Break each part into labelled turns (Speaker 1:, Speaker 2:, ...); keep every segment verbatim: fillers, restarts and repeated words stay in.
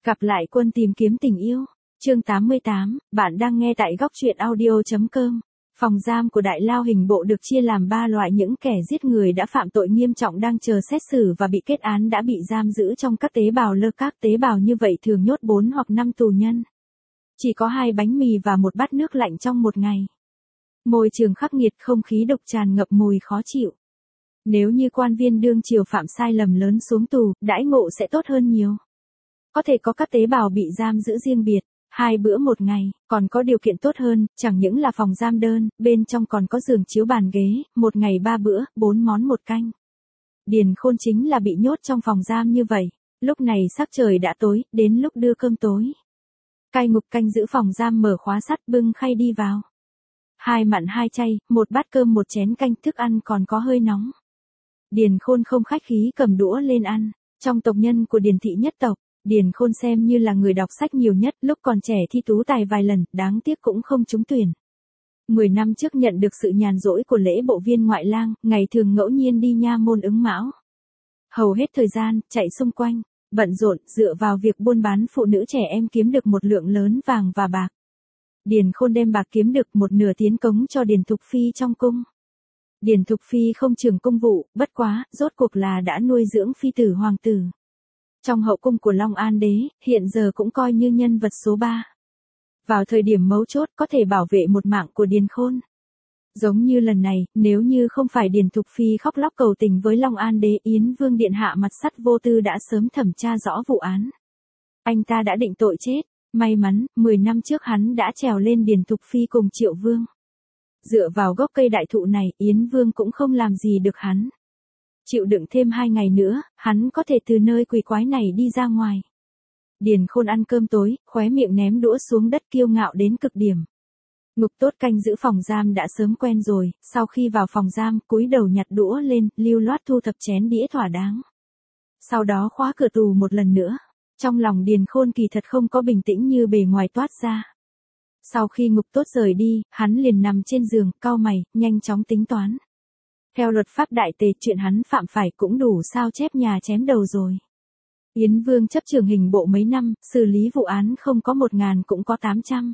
Speaker 1: Gặp lại quân tìm kiếm tình yêu. Chương tám mươi tám, bạn đang nghe tại góc truyện audio chấm com. Phòng giam của Đại Lao hình bộ được chia làm ba loại: những kẻ giết người đã phạm tội nghiêm trọng đang chờ xét xử và bị kết án đã bị giam giữ trong các tế bào lơ. Các tế bào như vậy thường nhốt bốn hoặc năm tù nhân. Chỉ có hai bánh mì và một bát nước lạnh trong một ngày. Môi trường khắc nghiệt, không khí độc tràn ngập mùi khó chịu. Nếu như quan viên đương triều phạm sai lầm lớn xuống tù, đãi ngộ sẽ tốt hơn nhiều. Có thể có các tế bào bị giam giữ riêng biệt, hai bữa một ngày, còn có điều kiện tốt hơn, chẳng những là phòng giam đơn, bên trong còn có giường chiếu bàn ghế, một ngày ba bữa, bốn món một canh. Điền Khôn chính là bị nhốt trong phòng giam như vậy. Lúc này sắc trời đã tối, đến lúc đưa cơm tối. Cai ngục canh giữ phòng giam mở khóa sắt, bưng khay đi vào. Hai mặn hai chay, một bát cơm một chén canh, thức ăn còn có hơi nóng. Điền Khôn không khách khí cầm đũa lên ăn. Trong tộc nhân của Điền thị nhất tộc, Điền Khôn xem như là người đọc sách nhiều nhất, lúc còn trẻ thi tú tài vài lần, đáng tiếc cũng không trúng tuyển. Mười năm trước nhận được sự nhàn rỗi của lễ bộ viên ngoại lang, ngày thường ngẫu nhiên đi nha môn ứng mão. Hầu hết thời gian, chạy xung quanh, bận rộn, dựa vào việc buôn bán phụ nữ trẻ em kiếm được một lượng lớn vàng và bạc. Điền Khôn đem bạc kiếm được một nửa tiến cống cho Điền Thục Phi trong cung. Điền Thục Phi không trưởng công vụ, bất quá, rốt cuộc là đã nuôi dưỡng phi tử hoàng tử. Trong hậu cung của Long An đế, hiện giờ cũng coi như nhân vật số ba. Vào thời điểm mấu chốt có thể bảo vệ một mạng của Điền Khôn. Giống như lần này, nếu như không phải Điền Thục Phi khóc lóc cầu tình với Long An đế, Yến Vương điện hạ mặt sắt vô tư đã sớm thẩm tra rõ vụ án. Anh ta đã định tội chết, may mắn, mười năm trước hắn đã trèo lên Điền Thục Phi cùng Triệu Vương. Dựa vào gốc cây đại thụ này, Yến Vương cũng không làm gì được hắn. Chịu đựng thêm hai ngày nữa, hắn có thể từ nơi quỷ quái này đi ra ngoài. Điền Khôn ăn cơm tối, khóe miệng ném đũa xuống đất, kiêu ngạo đến cực điểm. Ngục tốt canh giữ phòng giam đã sớm quen rồi, sau khi vào phòng giam, cúi đầu nhặt đũa lên, lưu loát thu thập chén đĩa thỏa đáng. Sau đó khóa cửa tù một lần nữa. Trong lòng Điền Khôn kỳ thật không có bình tĩnh như bề ngoài toát ra. Sau khi ngục tốt rời đi, hắn liền nằm trên giường, cau mày, nhanh chóng tính toán. Theo luật pháp đại tề, chuyện hắn phạm phải cũng đủ sao chép nhà chém đầu rồi. Yến Vương chấp trường hình bộ mấy năm, xử lý vụ án không có một ngàn cũng có tám trăm.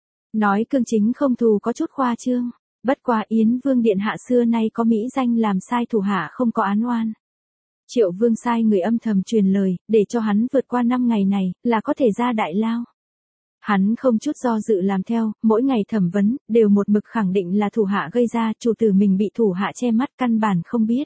Speaker 1: Nói cương chính không thù có chút khoa trương. Bất quá Yến Vương điện hạ xưa nay có mỹ danh làm sai thủ hạ không có án oan. Triệu Vương sai người âm thầm truyền lời, để cho hắn vượt qua năm ngày này, là có thể ra đại lao. Hắn không chút do dự làm theo, mỗi ngày thẩm vấn, đều một mực khẳng định là thủ hạ gây ra, chủ tử mình bị thủ hạ che mắt căn bản không biết.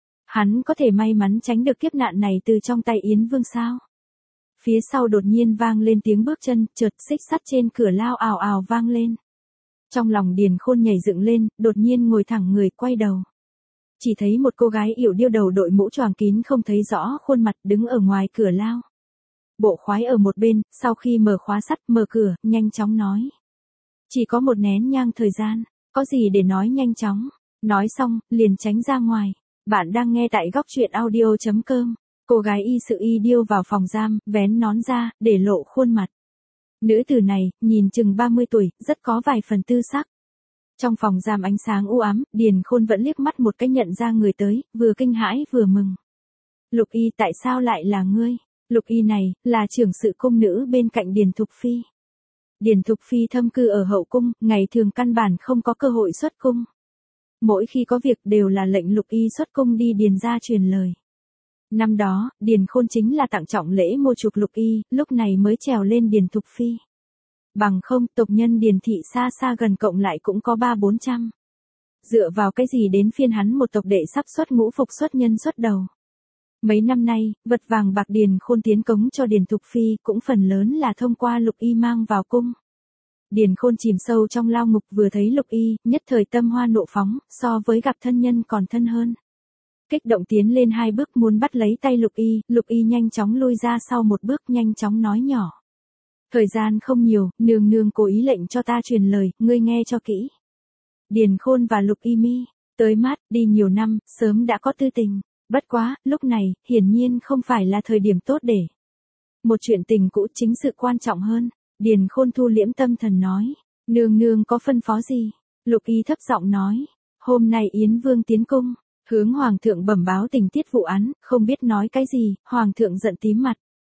Speaker 1: Hắn có thể may mắn tránh được kiếp nạn này từ trong tay Yến Vương sao? Phía sau đột nhiên vang lên tiếng bước chân, chợt xích sắt trên cửa lao ào ào vang lên. Trong lòng Điền Khôn nhảy dựng lên, đột nhiên ngồi thẳng người, quay đầu. Chỉ thấy một cô gái yểu điêu đầu đội mũ choàng kín không thấy rõ khuôn mặt, đứng ở ngoài cửa lao. Bộ khoái ở một bên, sau khi mở khóa sắt, mở cửa, nhanh chóng nói. Chỉ có một nén nhang thời gian, có gì để nói nhanh chóng. Nói xong, liền tránh ra ngoài. Bạn đang nghe tại góc truyện audio chấm com. Cô gái y sự y điêu vào phòng giam, vén nón ra, để lộ khuôn mặt. Nữ tử này, nhìn chừng ba mươi tuổi, rất có vài phần tư sắc. Trong phòng giam ánh sáng u ám, Điền Khôn vẫn liếc mắt một cái nhận ra người tới, vừa kinh hãi vừa mừng. Lục Y, tại sao lại là ngươi? Lục Y này, là trưởng sự cung nữ bên cạnh Điền Thục Phi. Điền Thục Phi thâm cư ở hậu cung, ngày thường căn bản không có cơ hội xuất cung. Mỗi khi có việc đều là lệnh Lục Y xuất cung đi Điền ra truyền lời. Năm đó, Điền Khôn chính là tặng trọng lễ mua chuộc Lục Y, lúc này mới trèo lên Điền Thục Phi. Bằng không, tộc nhân Điền thị xa xa gần cộng lại cũng có ba bốn trăm. Dựa vào cái gì đến phiên hắn một tộc đệ sắp xuất ngũ phục xuất nhân xuất đầu. Mấy năm nay, vật vàng bạc Điền Khôn tiến cống cho Điền Thục Phi cũng phần lớn là thông qua Lục Y mang vào cung. Điền Khôn chìm sâu trong lao ngục, vừa thấy Lục Y, nhất thời tâm hoa nộ phóng, so với gặp thân nhân còn thân hơn. Kích động tiến lên hai bước muốn bắt lấy tay Lục Y, Lục Y nhanh chóng lui ra sau một bước, nhanh chóng nói nhỏ. Thời gian không nhiều, nương nương cố ý lệnh cho ta truyền lời, ngươi nghe cho kỹ. Điền Khôn và Lục Y mi, tới mát, đi nhiều năm, sớm đã có tư tình. Bất quá, lúc này, hiển nhiên không phải là thời điểm tốt để. Một chuyện tình cũ chính sự quan trọng hơn. Điền Khôn thu liễm tâm thần nói. Nương nương có phân phó gì? Lục Y thấp giọng nói. Hôm nay Yến Vương tiến cung, hướng Hoàng thượng bẩm báo tình tiết vụ án, không biết nói cái gì, Hoàng thượng giận tím mặt.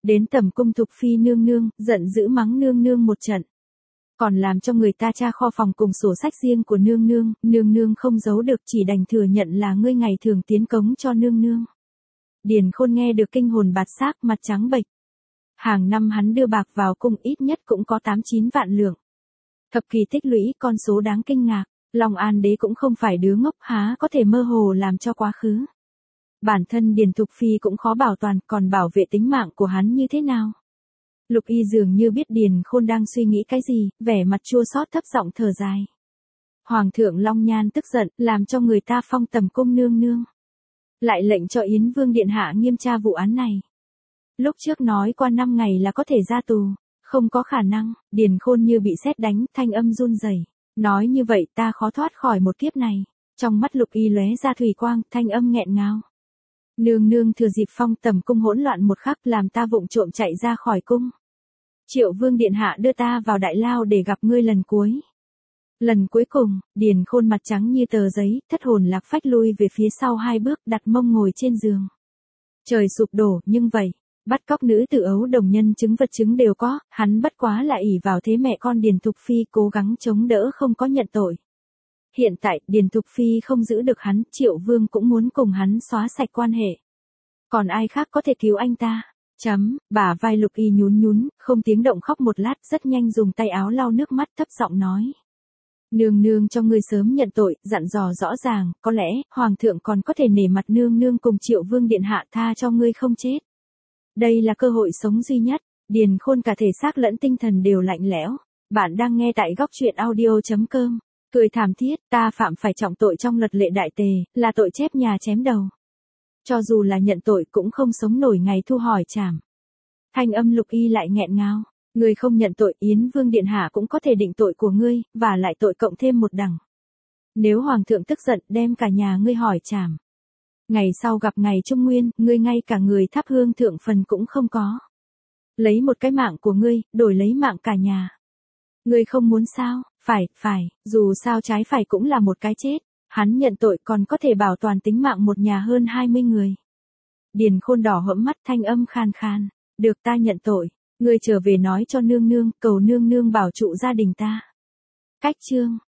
Speaker 1: Đến tầm cung Thục Phi nương nương, giận dữ mắng nương nương một trận. Còn làm cho người ta tra kho phòng cùng sổ sách riêng của nương nương, nương nương không giấu được chỉ đành thừa nhận là ngươi ngày thường tiến cống cho nương nương. Điền Khôn nghe được kinh hồn bạt xác, mặt trắng bệch. Hàng năm hắn đưa bạc vào cung ít nhất cũng có tám chín vạn lượng. Thập kỳ tích lũy con số đáng kinh ngạc, Long An đế cũng không phải đứa ngốc há có thể mơ hồ làm cho quá khứ. Bản thân Điền Thục Phi cũng khó bảo toàn, còn bảo vệ tính mạng của hắn như thế nào? Lục Y dường như biết Điền Khôn đang suy nghĩ cái gì, vẻ mặt chua xót thấp giọng thở dài. Hoàng thượng Long Nhan tức giận, làm cho người ta phong tầm cung nương nương. Lại lệnh cho Yến Vương Điện Hạ nghiêm tra vụ án này. Lúc trước nói qua năm ngày là có thể ra tù, không có khả năng. Điền Khôn như bị sét đánh, thanh âm run rẩy. Nói như vậy ta khó thoát khỏi một kiếp này. Trong mắt Lục Y lóe ra thủy quang, thanh âm nghẹn ngào. Nương nương thừa dịp phong tầm cung hỗn loạn một khắc làm ta vụng trộm chạy ra khỏi cung. Triệu Vương Điện Hạ đưa ta vào đại lao để gặp ngươi lần cuối. Lần cuối cùng, Điền Khôn mặt trắng như tờ giấy, thất hồn lạc phách lui về phía sau hai bước, đặt mông ngồi trên giường. Trời sụp đổ, nhưng vậy, bắt cóc nữ tử ấu đồng nhân chứng vật chứng đều có, hắn bất quá là ỷ vào thế mẹ con Điền Thục Phi cố gắng chống đỡ không có nhận tội. Hiện tại, Điền Thục Phi không giữ được hắn, Triệu Vương cũng muốn cùng hắn xóa sạch quan hệ. Còn ai khác có thể cứu anh ta? Chấm, bả vai Lục Y nhún nhún, không tiếng động khóc một lát, rất nhanh dùng tay áo lau nước mắt, thấp giọng nói. Nương nương cho ngươi sớm nhận tội, dặn dò rõ ràng, có lẽ, Hoàng thượng còn có thể nể mặt nương nương cùng Triệu Vương Điện Hạ tha cho ngươi không chết. Đây là cơ hội sống duy nhất. Điền Khôn cả thể xác lẫn tinh thần đều lạnh lẽo. Bạn đang nghe tại góc truyện audio chấm com. Cười thảm thiết, ta phạm phải trọng tội trong luật lệ đại tề, là tội chép nhà chém đầu. Cho dù là nhận tội cũng không sống nổi ngày thu hỏi trảm. Thanh âm Lục Y lại nghẹn ngào. Ngươi không nhận tội, Yến Vương Điện Hạ cũng có thể định tội của ngươi, và lại tội cộng thêm một đằng. Nếu Hoàng thượng tức giận, đem cả nhà ngươi hỏi trảm. Ngày sau gặp ngày Trung Nguyên, ngươi ngay cả người thắp hương thượng phần cũng không có. Lấy một cái mạng của ngươi, đổi lấy mạng cả nhà. Ngươi không muốn sao? Phải, phải, dù sao trái phải cũng là một cái chết. Hắn nhận tội còn có thể bảo toàn tính mạng một nhà hơn hai mươi người. Điền Khôn đỏ hẫm mắt, thanh âm khan khan. Được, ta nhận tội. Ngươi trở về nói cho nương nương, cầu nương nương bảo trụ gia đình ta. Cách chương.